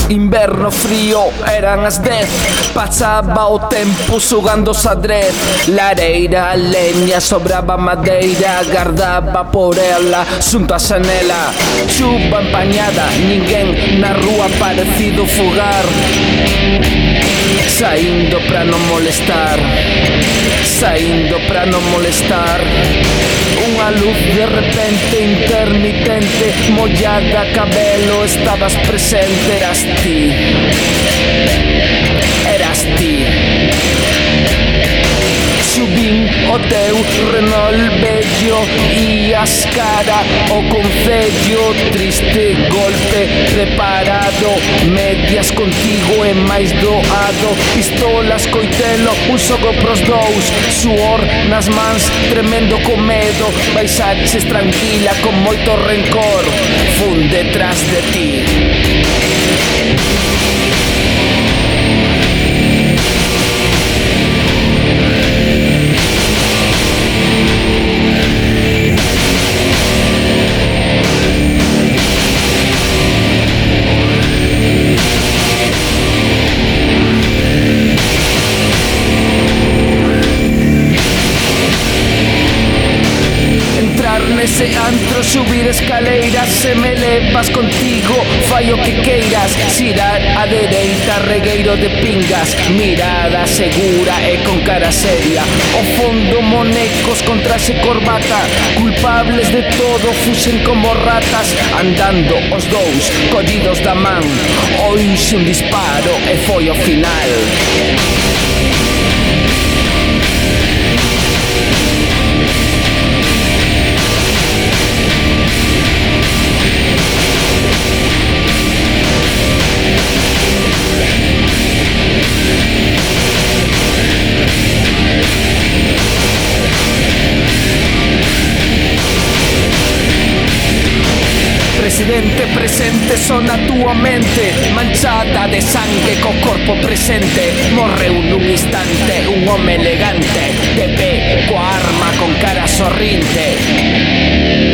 Inverno frío, eran as 10. Pasaba o tempo sugando sadred. Lareira, a leña, sobraba madeira. Agardaba por ela, xunto a xanela. Chuva empañada, ninguén na rúa parecido fugar. Saindo pra non molestar, saindo pra non molestar. Unha luz de repente intermitente, mollada, cabelo, estabas presente. Eras ti, eras ti. Subín o teu Renault bello, ias cara o concello. Triste golpe preparado, medias contigo e máis doado. Pistolas, coitelo, un xogo pros dous. Suor nas mans, tremendo co medo. Baisaches tranquila con moito rencor. Fun detrás de ti. Nese antro, subir escaleiras. Se me levas contigo, fai o que queiras. Xirar a dereita, regueiro de pingas. Mirada segura e con cara seria. O fondo monecos con traxe corbata. Culpables de todo, fuxen como ratas. Andando os dous, collidos da man. Oíxe un disparo e foi o final. Presidente presente só na túa mente, manchada de sangue co corpo presente. Morreu nun instante un home elegante, de pé coa arma con cara sorrinte.